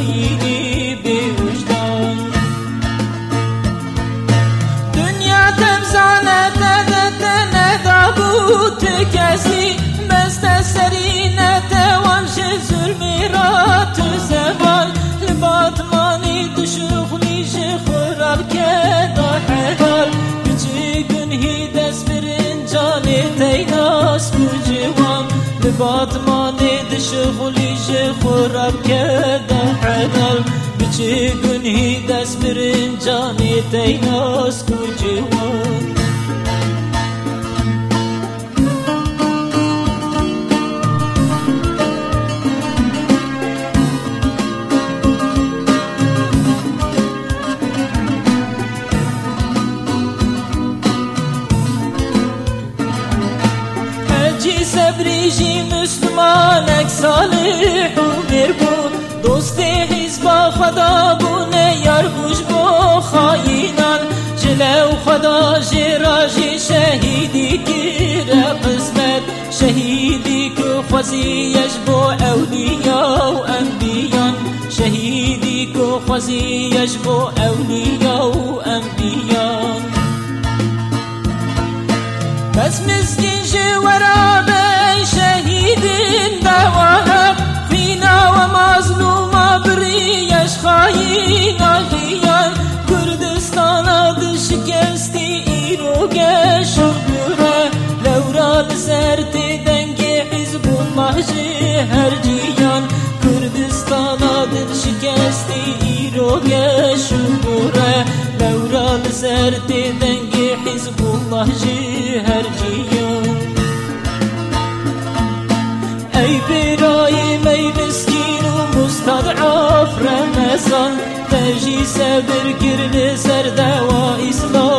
خاینی بی وجدان دنیا تمزانه ندابوت کسی بست سرینه توان ظلمی را تو زوال لباتمانی دشخلی خراب کدا حلال بچی گنهی دست برنجانی تیناس بجوان لباتمانی دشخلی خراب کدا حلال بچی گنهی دست برنجانی تیناس بجوان سبریجی مسلمانک صالح و مربو دوست حزب خدا بونه یار گوش بو خاینان جلو خدا جراجی شهیدی گیر قسمت شهیدی که خوزیش بو اولیا و انبیان شهیدی که خوزیش بو اولیا و انبیان بس مسکین جوارابي شهيد دواها فينا ومظلومة بريش خاينا غيان كردستان دشكستي إيروغا شغورا لورا بسرت دنگي حزب الله جهر جيان كردستان دشكستي إيروغا شغورا لورا بسرت دنگي حزب الله جهر جيان ای برایم ای مسکین و مستضعف رمضان تجی صبر کرد سر دوا اسلام